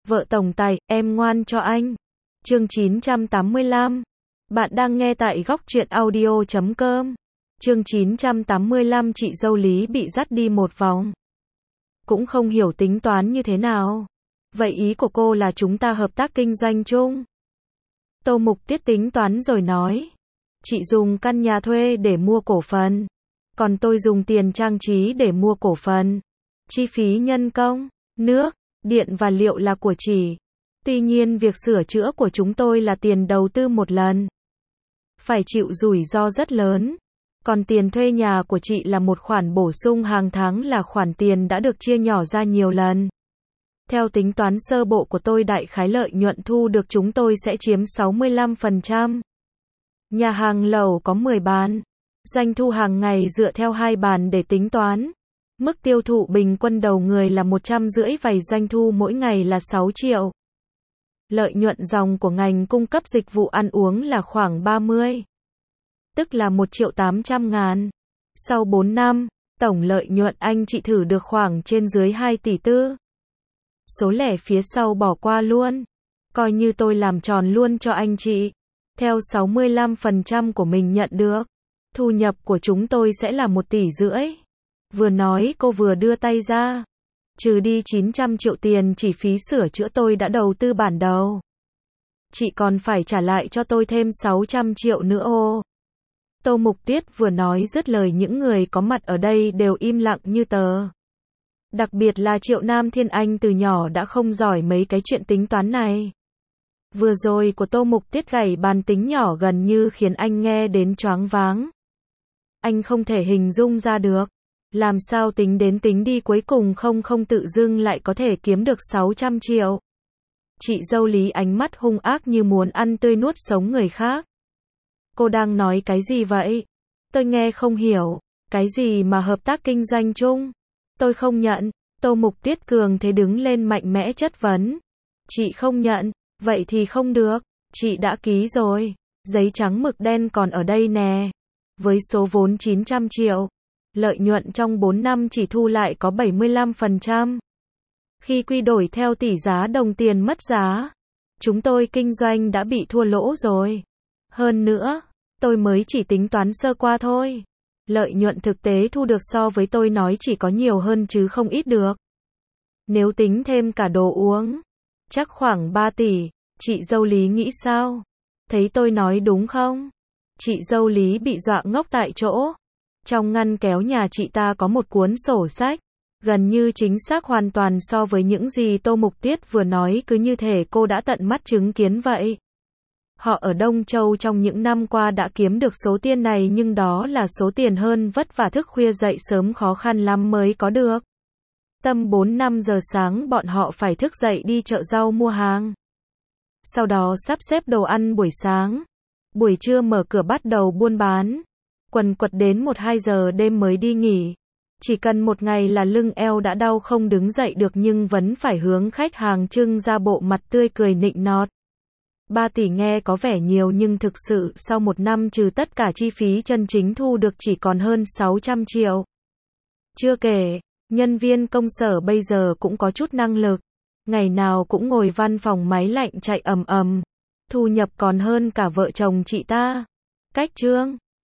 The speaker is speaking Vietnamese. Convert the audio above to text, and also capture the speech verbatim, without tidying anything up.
Vợ tổng tài, em ngoan cho anh. Chương chín trăm tám mươi lăm. Bạn đang nghe tại góc truyện audio chấm com. Chương chín trăm tám mươi lăm. Chị dâu Lý bị dắt đi một vòng. Cũng không hiểu tính toán như thế nào. Vậy ý của cô là chúng ta hợp tác kinh doanh chung? Tô Mục Tiết tính toán rồi nói. Chị dùng căn nhà thuê để mua cổ phần. Còn tôi dùng tiền trang trí để mua cổ phần. Chi phí nhân công, nước, điện và liệu là của chị. Tuy nhiên việc sửa chữa của chúng tôi là tiền đầu tư một lần. Phải chịu rủi ro rất lớn. Còn tiền thuê nhà của chị là một khoản bổ sung hàng tháng, là khoản tiền đã được chia nhỏ ra nhiều lần. Theo tính toán sơ bộ của tôi, đại khái lợi nhuận thu được chúng tôi sẽ chiếm sáu mươi lăm phần trăm. Nhà hàng lẩu có mười bàn. Doanh thu hàng ngày dựa theo hai bàn để tính toán. Mức tiêu thụ bình quân đầu người là một trăm rưỡi vài, doanh thu mỗi ngày là sáu triệu. Lợi nhuận ròng của ngành cung cấp dịch vụ ăn uống là khoảng ba mươi. Tức là một triệu tám trăm ngàn. Sau bốn năm, tổng lợi nhuận anh chị thử được khoảng trên dưới hai tỷ tư. Số lẻ phía sau bỏ qua luôn. Coi như tôi làm tròn luôn cho anh chị. Theo sáu mươi lăm phần trăm của mình nhận được, thu nhập của chúng tôi sẽ là một tỷ rưỡi. Vừa nói cô vừa đưa tay ra. Trừ đi chín trăm triệu tiền chi phí sửa chữa tôi đã đầu tư bản đầu. Chị còn phải trả lại cho tôi thêm sáu trăm triệu nữa ô. Tô Mục Tiết vừa nói dứt lời, những người có mặt ở đây đều im lặng như tờ. Đặc biệt là Triệu Nam Thiên, anh từ nhỏ đã không giỏi mấy cái chuyện tính toán này. Vừa rồi của Tô Mục Tiết gảy bàn tính nhỏ gần như khiến anh nghe đến choáng váng. Anh không thể hình dung ra được. Làm sao tính đến tính đi cuối cùng không không tự dưng lại có thể kiếm được sáu trăm triệu. Chị dâu Lý ánh mắt hung ác như muốn ăn tươi nuốt sống người khác. Cô đang nói cái gì vậy? Tôi nghe không hiểu. Cái gì mà hợp tác kinh doanh chung? Tôi không nhận. Tô Mục Tiết cường thế đứng lên mạnh mẽ chất vấn. Chị không nhận, vậy thì không được. Chị đã ký rồi. Giấy trắng mực đen còn ở đây nè. Với số vốn chín trăm triệu. Lợi nhuận trong bốn năm chỉ thu lại có bảy mươi lăm phần trăm. Khi quy đổi theo tỷ giá đồng tiền mất giá, chúng tôi kinh doanh đã bị thua lỗ rồi. Hơn nữa, tôi mới chỉ tính toán sơ qua thôi. Lợi nhuận thực tế thu được so với tôi nói chỉ có nhiều hơn chứ không ít được. Nếu tính thêm cả đồ uống, chắc khoảng ba tỷ. Chị dâu Lý nghĩ sao? Thấy tôi nói đúng không? Chị dâu Lý bị dọa ngốc tại chỗ. Trong ngăn kéo nhà chị ta có một cuốn sổ sách, gần như chính xác hoàn toàn so với những gì Tô Mục Tiết vừa nói, cứ như thể cô đã tận mắt chứng kiến vậy. Họ ở Đông Châu trong những năm qua đã kiếm được số tiền này, nhưng đó là số tiền hơn vất vả thức khuya dậy sớm khó khăn lắm mới có được. Tầm bốn năm giờ sáng bọn họ phải thức dậy đi chợ rau mua hàng. Sau đó sắp xếp đồ ăn buổi sáng. Buổi trưa mở cửa bắt đầu buôn bán. Quần quật đến một hai giờ đêm mới đi nghỉ. Chỉ cần một ngày là lưng eo đã đau không đứng dậy được, nhưng vẫn phải hướng khách hàng trưng ra bộ mặt tươi cười nịnh nọt. ba tỷ nghe có vẻ nhiều nhưng thực sự sau một năm trừ tất cả chi phí chân chính thu được chỉ còn hơn sáu trăm triệu. Chưa kể, nhân viên công sở bây giờ cũng có chút năng lực. Ngày nào cũng ngồi văn phòng máy lạnh chạy ầm ầm. Thu nhập còn hơn cả vợ chồng chị ta. Cách trương